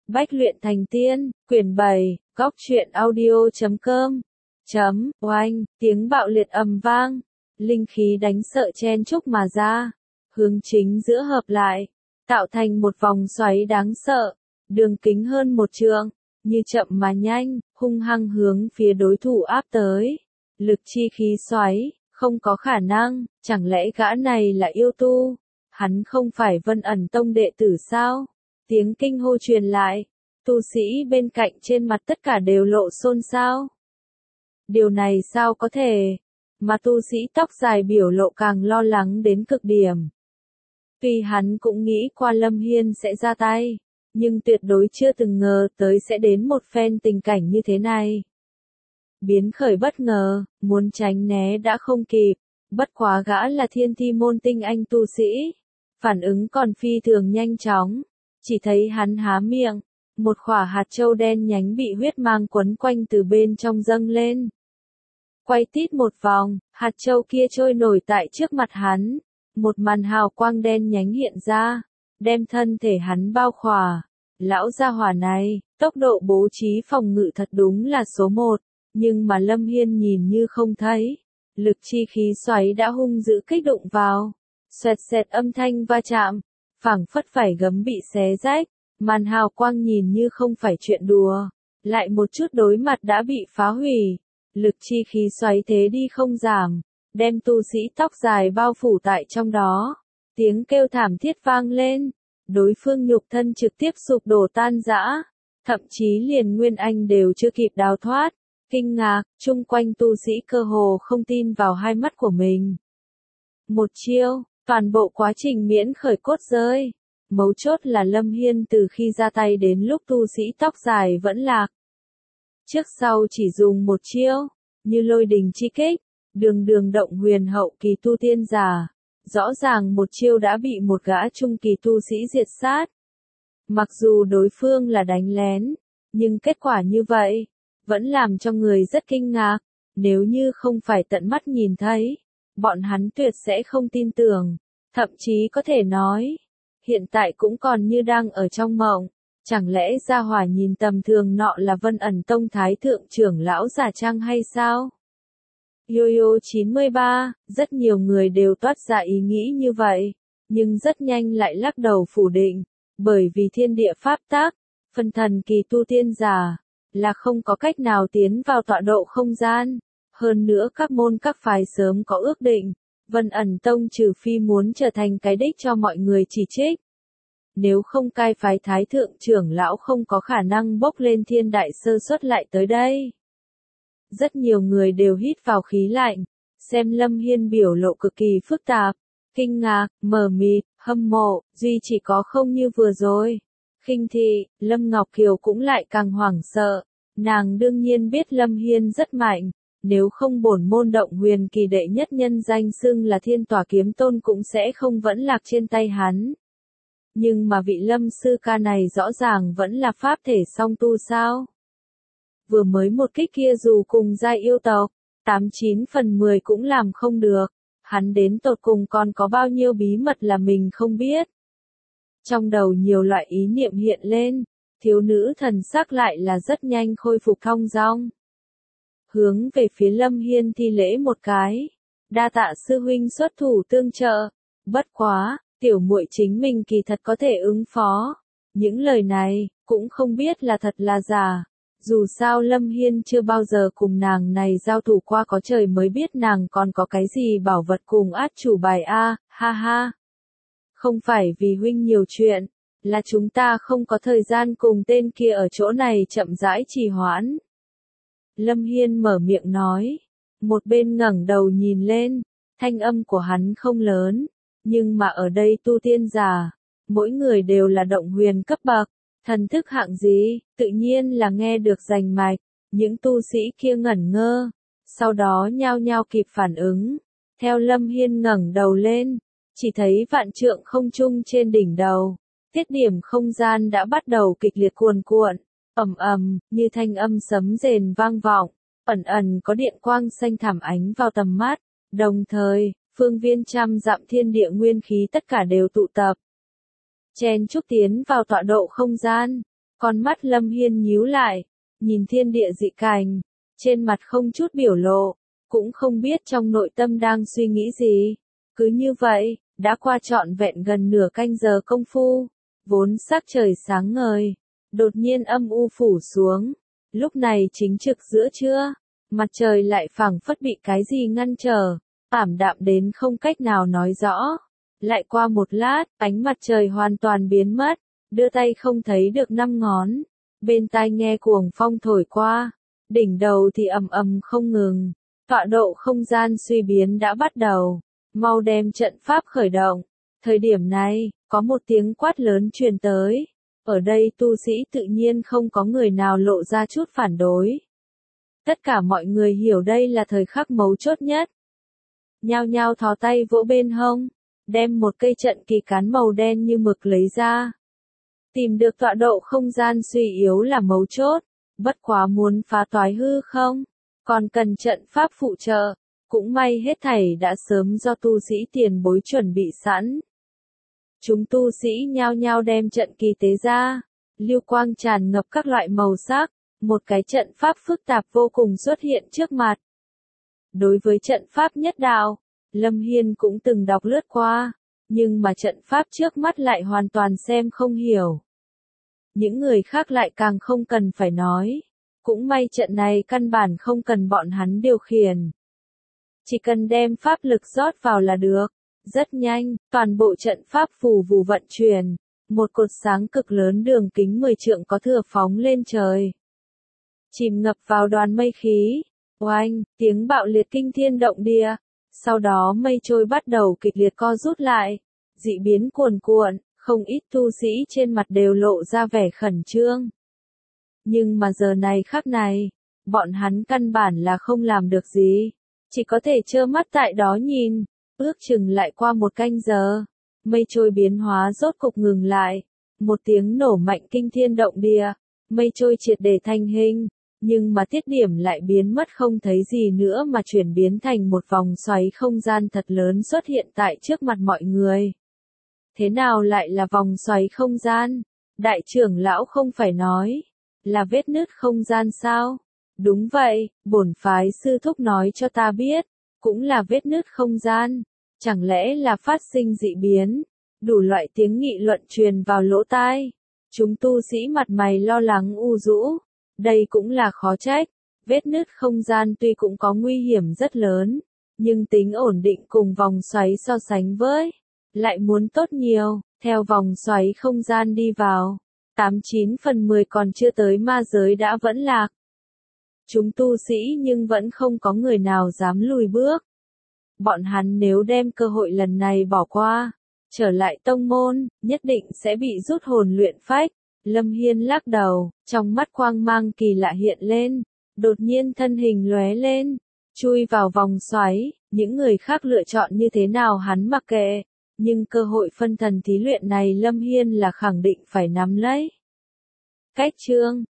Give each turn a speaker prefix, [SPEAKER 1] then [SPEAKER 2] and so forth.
[SPEAKER 1] Bách luyện thành tiên, quyển 7, góc truyện audio.com. Oanh, tiếng bạo liệt ầm vang, linh khí đánh sợ chen chúc mà ra, hướng chính giữa hợp lại, tạo thành một vòng xoáy đáng sợ, đường kính hơn 1 trượng, như chậm mà nhanh, hung hăng hướng phía đối thủ áp tới. Lực chi khí xoáy, không có khả năng, chẳng lẽ gã này là yêu tu? Hắn không phải Vân Ẩn Tông đệ tử sao? Tiếng kinh hô truyền lại, tu sĩ bên cạnh trên mặt tất cả đều lộ xôn xao. Điều này sao có thể? Mà tu sĩ tóc dài biểu lộ càng lo lắng đến cực điểm. Tuy hắn cũng nghĩ qua Lâm Hiên sẽ ra tay, nhưng tuyệt đối chưa từng ngờ tới sẽ đến một phen tình cảnh như thế này. Biến khởi bất ngờ, muốn tránh né đã không kịp, bất quá gã là thiên thi môn tinh anh tu sĩ. Phản ứng còn phi thường nhanh chóng, chỉ thấy hắn há miệng, một quả hạt châu đen nhánh bị huyết mang quấn quanh từ bên trong dâng lên. Quay tít một vòng, hạt châu kia trôi nổi tại trước mặt hắn, một màn hào quang đen nhánh hiện ra, đem thân thể hắn bao khỏa. Lão gia hỏa này, tốc độ bố trí phòng ngự thật đúng là số 1, nhưng mà Lâm Hiên nhìn như không thấy, lực chi khí xoáy đã hung dữ kích đụng vào. Xoẹt xẹt âm thanh va chạm, phảng phất phải gấm bị xé rách, màn hào quang nhìn như không phải chuyện đùa, lại một chút đối mặt đã bị phá hủy, lực chi khí xoáy thế đi không giảm, đem tu sĩ tóc dài bao phủ tại trong đó, tiếng kêu thảm thiết vang lên, đối phương nhục thân trực tiếp sụp đổ tan rã, thậm chí liền Nguyên Anh đều chưa kịp đào thoát, kinh ngạc, chung quanh tu sĩ cơ hồ không tin vào hai mắt của mình. Một chiêu. Toàn bộ quá trình miễn khởi cốt rơi. Mấu chốt là Lâm Hiên từ khi ra tay đến lúc tu sĩ tóc dài vẫn lạc. Trước sau chỉ dùng một chiêu, như lôi đình chi kích, đường đường động huyền hậu kỳ tu tiên giả. Rõ ràng một chiêu đã bị một gã trung kỳ tu sĩ diệt sát. Mặc dù đối phương là đánh lén, nhưng kết quả như vậy, vẫn làm cho người rất kinh ngạc. Nếu như không phải tận mắt nhìn thấy, bọn hắn tuyệt sẽ không tin tưởng, thậm chí có thể nói, hiện tại cũng còn như đang ở trong mộng, chẳng lẽ gia hỏa nhìn tầm thường nọ là Vân Ẩn Tông Thái Thượng trưởng lão giả trang hay sao? Yoyo 93, rất nhiều người đều toát ra ý nghĩ như vậy, nhưng rất nhanh lại lắc đầu phủ định, bởi vì thiên địa pháp tắc, phân thần kỳ tu tiên giả, là không có cách nào tiến vào tọa độ không gian. Hơn nữa các môn các phái sớm có ước định, Vân Ẩn Tông trừ phi muốn trở thành cái đích cho mọi người chỉ trích. Nếu không cai phái Thái Thượng trưởng lão không có khả năng bốc lên thiên đại sơ suất lại tới đây. Rất nhiều người đều hít vào khí lạnh, xem Lâm Hiên biểu lộ cực kỳ phức tạp, kinh ngạc, mờ mịt, hâm mộ, duy chỉ có không như vừa rồi. Khinh thị, Lâm Ngọc Kiều cũng lại càng hoảng sợ, nàng đương nhiên biết Lâm Hiên rất mạnh. Nếu không bổn môn động huyền kỳ đệ nhất nhân danh xưng là thiên tỏa kiếm tôn cũng sẽ không vẫn lạc trên tay hắn. Nhưng mà vị Lâm sư ca này rõ ràng vẫn là pháp thể song tu sao. Vừa mới một kích kia dù cùng giai yêu tộc, 89 phần 10 cũng làm không được. Hắn đến tột cùng còn có bao nhiêu bí mật là mình không biết. Trong đầu nhiều loại ý niệm hiện lên, thiếu nữ thần sắc lại là rất nhanh khôi phục thong dong. Hướng về phía Lâm Hiên thi lễ một cái, đa tạ sư huynh xuất thủ tương trợ, bất quá, tiểu muội chính mình kỳ thật có thể ứng phó. Những lời này, cũng không biết là thật là giả, dù sao Lâm Hiên chưa bao giờ cùng nàng này giao thủ qua, có trời mới biết nàng còn có cái gì bảo vật cùng át chủ bài a, ha ha. Không phải vì huynh nhiều chuyện, là chúng ta không có thời gian cùng tên kia ở chỗ này chậm rãi trì hoãn. Lâm Hiên mở miệng nói, một bên ngẩng đầu nhìn lên, thanh âm của hắn không lớn, nhưng mà ở đây tu tiên giả, mỗi người đều là động huyền cấp bậc, thần thức hạng gì, tự nhiên là nghe được rành mạch, những tu sĩ kia ngẩn ngơ, sau đó nhao nhao kịp phản ứng, theo Lâm Hiên ngẩng đầu lên, chỉ thấy vạn trượng không trung trên đỉnh đầu, tiết điểm không gian đã bắt đầu kịch liệt cuồn cuộn. Ầm ầm, như thanh âm sấm rền vang vọng, ẩn ẩn có điện quang xanh thẳm ánh vào tầm mắt, đồng thời, phương viên trăm dặm thiên địa nguyên khí tất cả đều tụ tập. Chen chúc tiến vào tọa độ không gian, Con mắt Lâm Hiên nhíu lại, nhìn thiên địa dị cảnh, trên mặt không chút biểu lộ, cũng không biết trong nội tâm đang suy nghĩ gì. Cứ như vậy, đã qua trọn vẹn gần nửa canh giờ công phu, vốn sắc trời sáng ngời, đột nhiên âm u phủ xuống. Lúc này chính trực giữa trưa, mặt trời lại phảng phất bị cái gì ngăn trở, ảm đạm đến không cách nào nói rõ. Lại qua một lát, ánh mặt trời hoàn toàn biến mất, đưa tay không thấy được 5 ngón. Bên tai nghe cuồng phong thổi qua, đỉnh đầu thì ầm ầm không ngừng. Tọa độ không gian suy biến đã bắt đầu, mau đem trận pháp khởi động. Thời điểm này, có một tiếng quát lớn truyền tới. Ở đây tu sĩ tự nhiên không có người nào lộ ra chút phản đối. Tất cả mọi người hiểu đây là thời khắc mấu chốt nhất. Nhao nhao thò tay vỗ bên hông, đem một cây trận kỳ cán màu đen như mực lấy ra. Tìm được tọa độ không gian suy yếu là mấu chốt, bất quá muốn phá toái hư không, còn cần trận pháp phụ trợ, cũng may hết thảy đã sớm do tu sĩ tiền bối chuẩn bị sẵn. Chúng tu sĩ nhao nhao đem trận kỳ tế ra, lưu quang tràn ngập các loại màu sắc, một cái trận pháp phức tạp vô cùng xuất hiện trước mặt. Đối với trận pháp nhất đạo, Lâm Hiên cũng từng đọc lướt qua, nhưng mà trận pháp trước mắt lại hoàn toàn xem không hiểu. Những người khác lại càng không cần phải nói, cũng may trận này căn bản không cần bọn hắn điều khiển. Chỉ cần đem pháp lực rót vào là được. Rất nhanh, toàn bộ trận pháp phù vù vận chuyển, một cột sáng cực lớn đường kính 10 trượng có thừa phóng lên trời. Chìm ngập vào đoàn mây khí, oanh, tiếng bạo liệt kinh thiên động địa, sau đó mây trôi bắt đầu kịch liệt co rút lại, dị biến cuồn cuộn, không ít tu sĩ trên mặt đều lộ ra vẻ khẩn trương. Nhưng mà giờ này khắc này, bọn hắn căn bản là không làm được gì, chỉ có thể trơ mắt tại đó nhìn. Ước chừng lại qua một canh giờ, mây trôi biến hóa rốt cục ngừng lại, một tiếng nổ mạnh kinh thiên động địa, mây trôi triệt để thành hình, nhưng mà tiết điểm lại biến mất không thấy gì nữa mà chuyển biến thành một vòng xoáy không gian thật lớn xuất hiện tại trước mặt mọi người. Thế nào lại là vòng xoáy không gian? Đại trưởng lão không phải nói, là vết nứt không gian sao? Đúng vậy, bổn phái sư thúc nói cho ta biết, cũng là vết nứt không gian. Chẳng lẽ là phát sinh dị biến? Đủ loại tiếng nghị luận truyền vào lỗ tai. Chúng tu sĩ mặt mày lo lắng u rũ. Đây cũng là khó trách. Vết nứt không gian tuy cũng có nguy hiểm rất lớn, nhưng tính ổn định cùng vòng xoáy so sánh với, lại muốn tốt nhiều. Theo vòng xoáy không gian đi vào, 89 phần 10 còn chưa tới ma giới đã vẫn lạc. Chúng tu sĩ nhưng vẫn không có người nào dám lùi bước. Bọn hắn nếu đem cơ hội lần này bỏ qua, trở lại tông môn, nhất định sẽ bị rút hồn luyện phách. Lâm Hiên lắc đầu, trong mắt quang mang kỳ lạ hiện lên, đột nhiên thân hình lóe lên, chui vào vòng xoáy. Những người khác lựa chọn như thế nào hắn mặc kệ, nhưng cơ hội phân thần thí luyện này Lâm Hiên là khẳng định phải nắm lấy. Cách chương